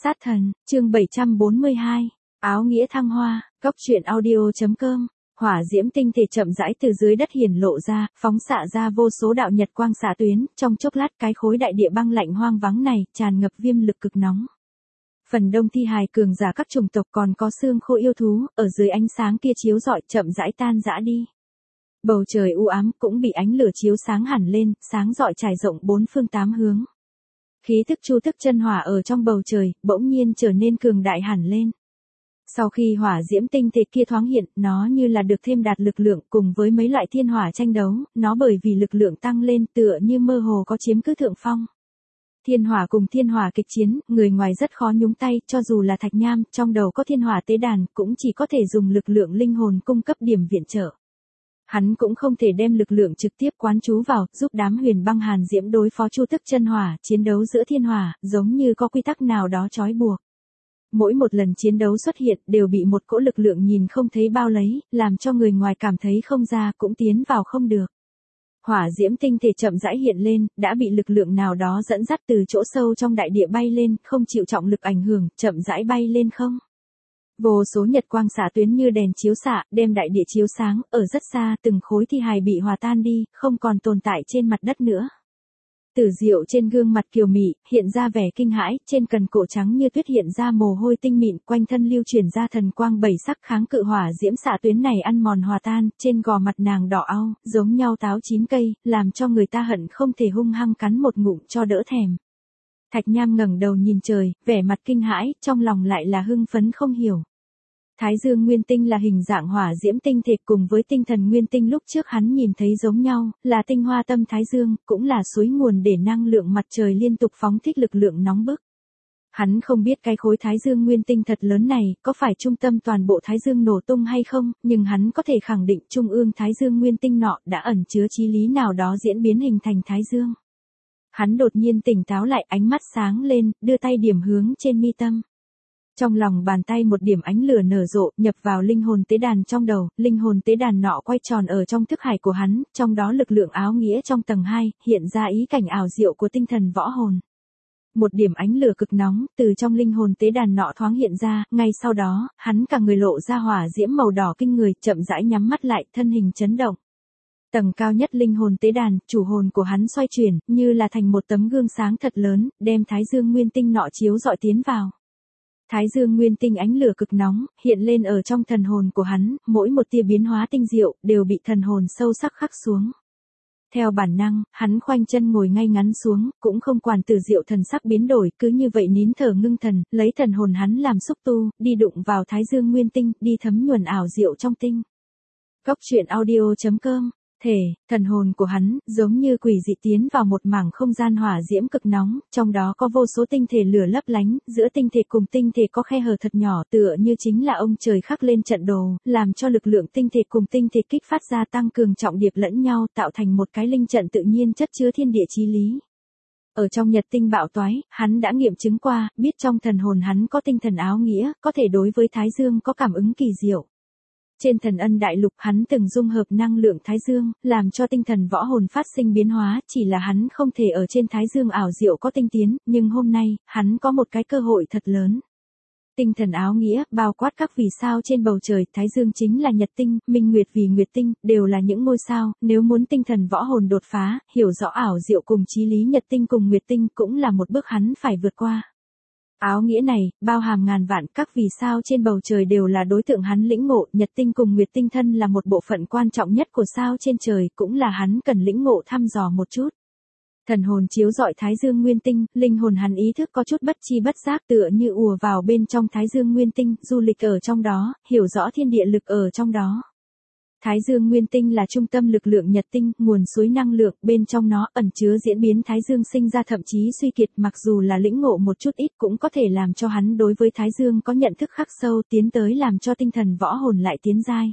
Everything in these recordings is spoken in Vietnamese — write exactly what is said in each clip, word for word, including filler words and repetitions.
Sát thần, chương bảy trăm bốn mươi hai, áo nghĩa thăng hoa, góc truyện audio.com. Hỏa diễm tinh thể chậm rãi từ dưới đất hiển lộ ra, phóng xạ ra vô số đạo nhật quang xạ tuyến, trong chốc lát cái khối đại địa băng lạnh hoang vắng này tràn ngập viêm lực cực nóng. Phần đông thi hài cường giả các chủng tộc còn có xương khô yêu thú, ở dưới ánh sáng kia chiếu rọi chậm rãi tan rã đi. Bầu trời u ám cũng bị ánh lửa chiếu sáng hẳn lên, sáng rọi trải rộng bốn phương tám hướng. Khí thức chu thức chân hỏa ở trong bầu trời, bỗng nhiên trở nên cường đại hẳn lên. Sau khi hỏa diễm tinh thể kia thoáng hiện, nó như là được thêm đạt lực lượng cùng với mấy loại thiên hỏa tranh đấu, nó bởi vì lực lượng tăng lên tựa như mơ hồ có chiếm cứ thượng phong. Thiên hỏa cùng thiên hỏa kịch chiến, người ngoài rất khó nhúng tay, cho dù là Thạch Nham, trong đầu có thiên hỏa tế đàn, cũng chỉ có thể dùng lực lượng linh hồn cung cấp điểm viện trợ. Hắn cũng không thể đem lực lượng trực tiếp quán trú vào, giúp đám huyền băng hàn diễm đối phó chu thức chân hỏa, chiến đấu giữa thiên hỏa, giống như có quy tắc nào đó trói buộc. Mỗi một lần chiến đấu xuất hiện đều bị một cỗ lực lượng nhìn không thấy bao lấy, làm cho người ngoài cảm thấy không ra cũng tiến vào không được. Hỏa diễm tinh thể chậm rãi hiện lên, đã bị lực lượng nào đó dẫn dắt từ chỗ sâu trong đại địa bay lên, không chịu trọng lực ảnh hưởng, chậm rãi bay lên không. Vô số nhật quang xạ tuyến như đèn chiếu xạ, đem đại địa chiếu sáng, ở rất xa từng khối thi hài bị hòa tan đi, không còn tồn tại trên mặt đất nữa. Tử Diệu trên gương mặt kiều mị, hiện ra vẻ kinh hãi, trên cần cổ trắng như tuyết hiện ra mồ hôi tinh mịn, quanh thân lưu chuyển ra thần quang bảy sắc kháng cự hỏa diễm xạ tuyến này ăn mòn hòa tan, trên gò mặt nàng đỏ au, giống nhau táo chín cây, làm cho người ta hận không thể hung hăng cắn một ngụm cho đỡ thèm. Thạch Nham ngẩng đầu nhìn trời, vẻ mặt kinh hãi, trong lòng lại là hưng phấn không hiểu. Thái Dương Nguyên Tinh là hình dạng hỏa diễm tinh thể cùng với tinh thần Nguyên Tinh lúc trước hắn nhìn thấy giống nhau, là tinh hoa tâm Thái Dương, cũng là suối nguồn để năng lượng mặt trời liên tục phóng thích lực lượng nóng bức. Hắn không biết cái khối Thái Dương Nguyên Tinh thật lớn này, có phải trung tâm toàn bộ Thái Dương nổ tung hay không, nhưng hắn có thể khẳng định trung ương Thái Dương Nguyên Tinh nọ đã ẩn chứa chí lý nào đó diễn biến hình thành Thái Dương. Hắn đột nhiên tỉnh táo lại, ánh mắt sáng lên, đưa tay điểm hướng trên mi tâm. Trong lòng bàn tay một điểm ánh lửa nở rộ, nhập vào linh hồn tế đàn trong đầu, linh hồn tế đàn nọ quay tròn ở trong thức hải của hắn, trong đó lực lượng áo nghĩa trong tầng hai, hiện ra ý cảnh ảo diệu của tinh thần võ hồn. Một điểm ánh lửa cực nóng, từ trong linh hồn tế đàn nọ thoáng hiện ra, ngay sau đó, hắn cả người lộ ra hỏa diễm màu đỏ kinh người, chậm rãi nhắm mắt lại, thân hình chấn động. Tầng cao nhất linh hồn tế đàn, chủ hồn của hắn xoay chuyển, như là thành một tấm gương sáng thật lớn, đem Thái Dương Nguyên Tinh nọ chiếu dọi tiến vào. Thái Dương Nguyên Tinh ánh lửa cực nóng, hiện lên ở trong thần hồn của hắn, mỗi một tia biến hóa tinh diệu, đều bị thần hồn sâu sắc khắc xuống. Theo bản năng, hắn khoanh chân ngồi ngay ngắn xuống, cũng không quản Tử Diệu thần sắc biến đổi, cứ như vậy nín thở ngưng thần, lấy thần hồn hắn làm xúc tu, đi đụng vào Thái Dương Nguyên Tinh, đi thấm nhuần ảo diệu trong tinh. Góc truyện audio.com. Thể, thần hồn của hắn, giống như quỷ dị tiến vào một mảng không gian hỏa diễm cực nóng, trong đó có vô số tinh thể lửa lấp lánh, giữa tinh thể cùng tinh thể có khe hở thật nhỏ tựa như chính là ông trời khắc lên trận đồ, làm cho lực lượng tinh thể cùng tinh thể kích phát ra tăng cường trọng điệp lẫn nhau tạo thành một cái linh trận tự nhiên chất chứa thiên địa chí lý. Ở trong nhật tinh bạo toái, hắn đã nghiệm chứng qua, biết trong thần hồn hắn có tinh thần áo nghĩa, có thể đối với Thái Dương có cảm ứng kỳ diệu. Trên thần ân đại lục hắn từng dung hợp năng lượng Thái Dương, làm cho tinh thần võ hồn phát sinh biến hóa, chỉ là hắn không thể ở trên Thái Dương ảo diệu có tinh tiến, nhưng hôm nay, hắn có một cái cơ hội thật lớn. Tinh thần áo nghĩa, bao quát các vì sao trên bầu trời, Thái Dương chính là nhật tinh, minh nguyệt vì nguyệt tinh, đều là những ngôi sao, nếu muốn tinh thần võ hồn đột phá, hiểu rõ ảo diệu cùng chí lý nhật tinh cùng nguyệt tinh cũng là một bước hắn phải vượt qua. Áo nghĩa này, bao hàm ngàn vạn các vì sao trên bầu trời đều là đối tượng hắn lĩnh ngộ, nhật tinh cùng nguyệt tinh thân là một bộ phận quan trọng nhất của sao trên trời, cũng là hắn cần lĩnh ngộ thăm dò một chút. Thần hồn chiếu rọi Thái Dương Nguyên Tinh, linh hồn hắn ý thức có chút bất chi bất giác tựa như ùa vào bên trong Thái Dương Nguyên Tinh, du lịch ở trong đó, hiểu rõ thiên địa lực ở trong đó. Thái Dương Nguyên Tinh là trung tâm lực lượng nhật tinh, nguồn suối năng lượng, bên trong nó ẩn chứa diễn biến Thái Dương sinh ra thậm chí suy kiệt, mặc dù là lĩnh ngộ một chút ít cũng có thể làm cho hắn đối với Thái Dương có nhận thức khắc sâu, tiến tới làm cho tinh thần võ hồn lại tiến giai.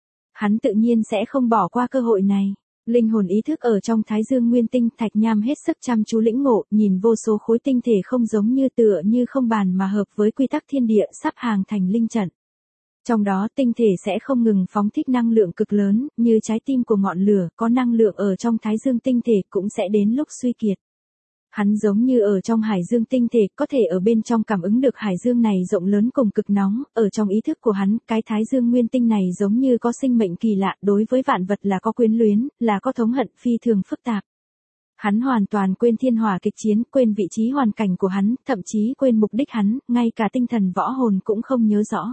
Hắn tự nhiên sẽ không bỏ qua cơ hội này. Linh hồn ý thức ở trong Thái Dương Nguyên Tinh, Thạch Nham hết sức chăm chú lĩnh ngộ, nhìn vô số khối tinh thể không giống như tựa như không bàn mà hợp với quy tắc thiên địa, sắp hàng thành linh trận. Trong đó tinh thể sẽ không ngừng phóng thích năng lượng cực lớn, như trái tim của ngọn lửa, có năng lượng ở trong Thái Dương tinh thể cũng sẽ đến lúc suy kiệt. Hắn giống như ở trong hải dương tinh thể, có thể ở bên trong cảm ứng được hải dương này rộng lớn cùng cực nóng, ở trong ý thức của hắn, cái thái dương nguyên tinh này giống như có sinh mệnh kỳ lạ, đối với vạn vật là có quyến luyến, là có thống hận phi thường phức tạp. Hắn hoàn toàn quên thiên hỏa kịch chiến, quên vị trí hoàn cảnh của hắn, thậm chí quên mục đích hắn, ngay cả tinh thần võ hồn cũng không nhớ rõ.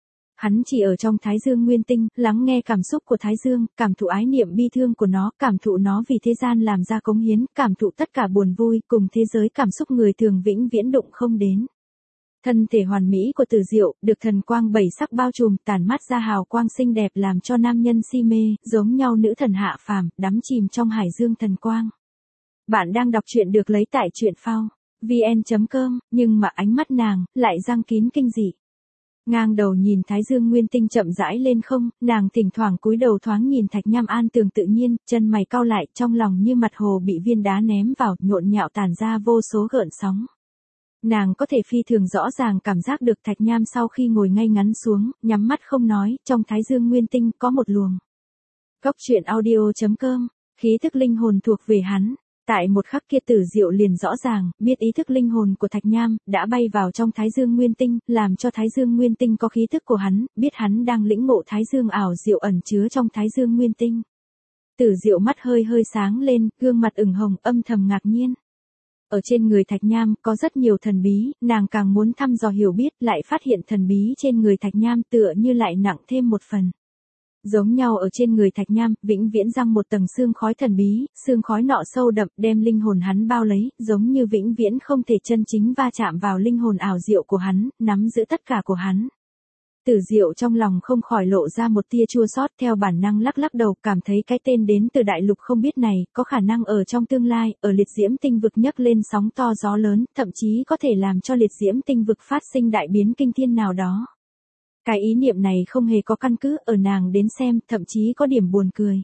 Hắn chỉ ở trong Thái Dương Nguyên Tinh, lắng nghe cảm xúc của Thái Dương, cảm thụ ái niệm bi thương của nó, cảm thụ nó vì thế gian làm ra cống hiến, cảm thụ tất cả buồn vui, cùng thế giới cảm xúc người thường vĩnh viễn đụng không đến. Thân thể hoàn mỹ của Tử Diệu, được thần quang bảy sắc bao trùm, tản mát ra hào quang xinh đẹp làm cho nam nhân si mê, giống nhau nữ thần hạ phàm, đắm chìm trong hải dương thần quang. Bạn đang đọc truyện được lấy tại truyện phao vn chấm com, nhưng mà ánh mắt nàng lại giăng kín kinh dị. Ngang đầu nhìn Thái Dương Nguyên Tinh chậm rãi lên không, nàng thỉnh thoảng cúi đầu thoáng nhìn Thạch Nham an tường tự nhiên, chân mày cau lại, trong lòng như mặt hồ bị viên đá ném vào, nhộn nhạo tản ra vô số gợn sóng. Nàng có thể phi thường rõ ràng cảm giác được Thạch Nham sau khi ngồi ngay ngắn xuống, nhắm mắt không nói, trong Thái Dương Nguyên Tinh có một luồng. Cốc truyện audio chấm com, khí thức linh hồn thuộc về hắn. Tại một khắc kia Tử Diệu liền rõ ràng, biết ý thức linh hồn của Thạch Nham, đã bay vào trong Thái Dương Nguyên Tinh, làm cho Thái Dương Nguyên Tinh có khí thức của hắn, biết hắn đang lĩnh ngộ Thái Dương ảo diệu ẩn chứa trong Thái Dương Nguyên Tinh. Tử Diệu mắt hơi hơi sáng lên, gương mặt ửng hồng, âm thầm ngạc nhiên. Ở trên người Thạch Nham, có rất nhiều thần bí, nàng càng muốn thăm dò hiểu biết, lại phát hiện thần bí trên người Thạch Nham tựa như lại nặng thêm một phần. Giống nhau ở trên người Thạch Nham, vĩnh viễn răng một tầng xương khói thần bí, xương khói nọ sâu đậm, đem linh hồn hắn bao lấy, giống như vĩnh viễn không thể chân chính va chạm vào linh hồn ảo diệu của hắn, nắm giữ tất cả của hắn. Tử Diệu trong lòng không khỏi lộ ra một tia chua xót, theo bản năng lắc lắc đầu, cảm thấy cái tên đến từ đại lục không biết này, có khả năng ở trong tương lai, ở liệt diễm tinh vực nhấc lên sóng to gió lớn, thậm chí có thể làm cho liệt diễm tinh vực phát sinh đại biến kinh thiên nào đó. Cái ý niệm này không hề có căn cứ, ở nàng đến xem, thậm chí có điểm buồn cười.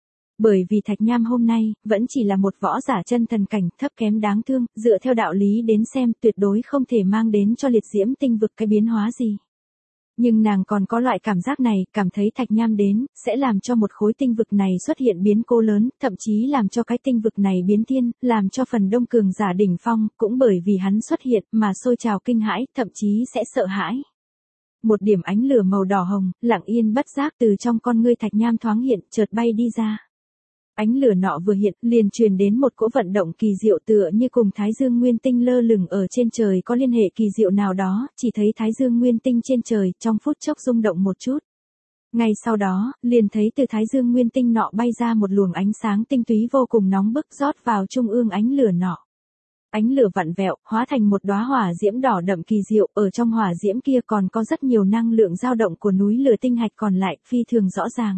Bởi vì Thạch Nham hôm nay, vẫn chỉ là một võ giả chân thần cảnh, thấp kém đáng thương, dựa theo đạo lý đến xem, tuyệt đối không thể mang đến cho liệt diễm tinh vực cái biến hóa gì. Nhưng nàng còn có loại cảm giác này, cảm thấy Thạch Nham đến, sẽ làm cho một khối tinh vực này xuất hiện biến cố lớn, thậm chí làm cho cái tinh vực này biến thiên, làm cho phần đông cường giả đỉnh phong, cũng bởi vì hắn xuất hiện, mà sôi trào kinh hãi, thậm chí sẽ sợ hãi. Một điểm ánh lửa màu đỏ hồng, lặng yên bất giác từ trong con ngươi Thạch Nham thoáng hiện, chợt bay đi ra. Ánh lửa nọ vừa hiện, liền truyền đến một cỗ vận động kỳ diệu tựa như cùng Thái Dương Nguyên Tinh lơ lửng ở trên trời có liên hệ kỳ diệu nào đó, chỉ thấy Thái Dương Nguyên Tinh trên trời, trong phút chốc rung động một chút. Ngay sau đó, liền thấy từ Thái Dương Nguyên Tinh nọ bay ra một luồng ánh sáng tinh túy vô cùng nóng bức rót vào trung ương ánh lửa nọ. Ánh lửa vặn vẹo, hóa thành một đóa hỏa diễm đỏ đậm kỳ diệu, ở trong hỏa diễm kia còn có rất nhiều năng lượng dao động của núi lửa tinh hạch còn lại, phi thường rõ ràng.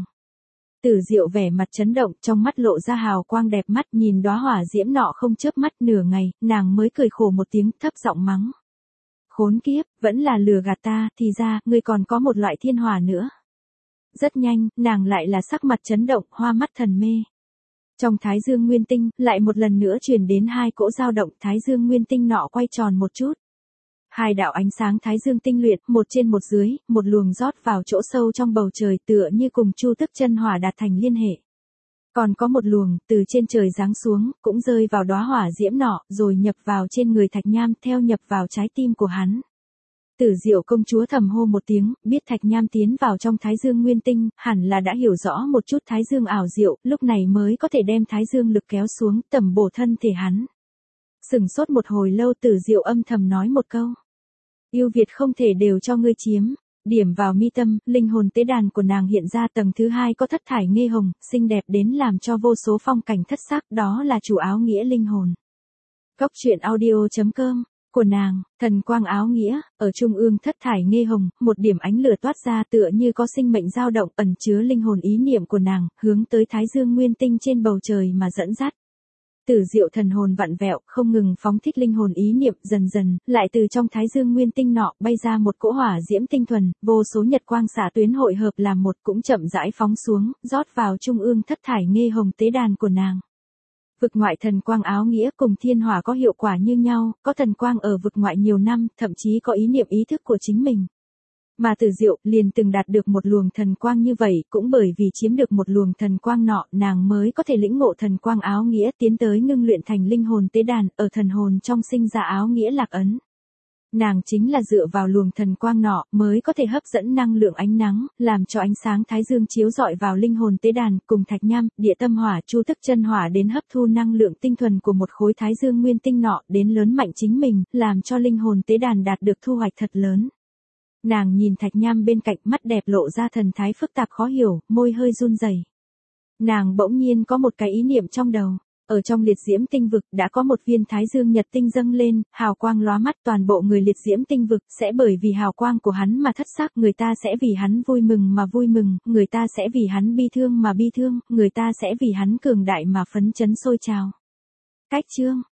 Tử Diệu vẻ mặt chấn động, trong mắt lộ ra hào quang đẹp mắt, nhìn đóa hỏa diễm nọ không chớp mắt nửa ngày, nàng mới cười khổ một tiếng, thấp giọng mắng. Khốn kiếp, vẫn là lừa gạt ta, thì ra, ngươi còn có một loại thiên hỏa nữa. Rất nhanh, nàng lại là sắc mặt chấn động, hoa mắt thần mê. Trong Thái Dương Nguyên Tinh, lại một lần nữa truyền đến hai cỗ dao động, Thái Dương Nguyên Tinh nọ quay tròn một chút. Hai đạo ánh sáng Thái Dương tinh luyện, một trên một dưới, một luồng rót vào chỗ sâu trong bầu trời tựa như cùng chu tức chân hỏa đạt thành liên hệ. Còn có một luồng, từ trên trời giáng xuống, cũng rơi vào đóa hỏa diễm nọ, rồi nhập vào trên người Thạch Nham, theo nhập vào trái tim của hắn. Tử Diệu công chúa thầm hô một tiếng, biết Thạch Nham tiến vào trong Thái Dương Nguyên Tinh, hẳn là đã hiểu rõ một chút Thái Dương ảo diệu, lúc này mới có thể đem Thái Dương lực kéo xuống, tầm bổ thân thể hắn. Sừng sốt một hồi lâu Tử Diệu âm thầm nói một câu. Yêu Việt không thể đều cho ngươi chiếm. Điểm vào mi tâm, linh hồn tế đàn của nàng hiện ra tầng thứ hai có thất thải nghê hồng, xinh đẹp đến làm cho vô số phong cảnh thất sắc, đó là chủ áo nghĩa linh hồn. Cốc truyện audio chấm com, của nàng, thần quang áo nghĩa, ở trung ương thất thải nghê hồng, một điểm ánh lửa toát ra tựa như có sinh mệnh dao động ẩn chứa linh hồn ý niệm của nàng, hướng tới Thái Dương Nguyên Tinh trên bầu trời mà dẫn dắt. Tử Diệu thần hồn vặn vẹo, không ngừng phóng thích linh hồn ý niệm, dần dần, lại từ trong Thái Dương Nguyên Tinh nọ, bay ra một cỗ hỏa diễm tinh thuần, vô số nhật quang xạ tuyến hội hợp làm một cũng chậm rãi phóng xuống, rót vào trung ương thất thải nghê hồng tế đàn của nàng. Vực ngoại thần quang áo nghĩa cùng thiên hỏa có hiệu quả như nhau, có thần quang ở vực ngoại nhiều năm, thậm chí có ý niệm ý thức của chính mình. Mà Tử Diệu liền từng đạt được một luồng thần quang như vậy, cũng bởi vì chiếm được một luồng thần quang nọ, nàng mới có thể lĩnh ngộ thần quang áo nghĩa tiến tới ngưng luyện thành linh hồn tế đàn, ở thần hồn trong sinh ra áo nghĩa lạc ấn. Nàng chính là dựa vào luồng thần quang nọ, mới có thể hấp dẫn năng lượng ánh nắng, làm cho ánh sáng thái dương chiếu rọi vào linh hồn tế đàn, cùng thạch nham, địa tâm hỏa, chu tức chân hỏa đến hấp thu năng lượng tinh thuần của một khối thái dương nguyên tinh nọ, đến lớn mạnh chính mình, làm cho linh hồn tế đàn đạt được thu hoạch thật lớn. Nàng nhìn thạch nham bên cạnh, mắt đẹp lộ ra thần thái phức tạp khó hiểu, môi hơi run rẩy. Nàng bỗng nhiên có một cái ý niệm trong đầu. Ở trong liệt diễm tinh vực đã có một viên thái dương nhật tinh dâng lên, hào quang lóa mắt, toàn bộ người liệt diễm tinh vực sẽ bởi vì hào quang của hắn mà thất sắc, người ta sẽ vì hắn vui mừng mà vui mừng, người ta sẽ vì hắn bi thương mà bi thương, người ta sẽ vì hắn cường đại mà phấn chấn sôi trào. Cách chương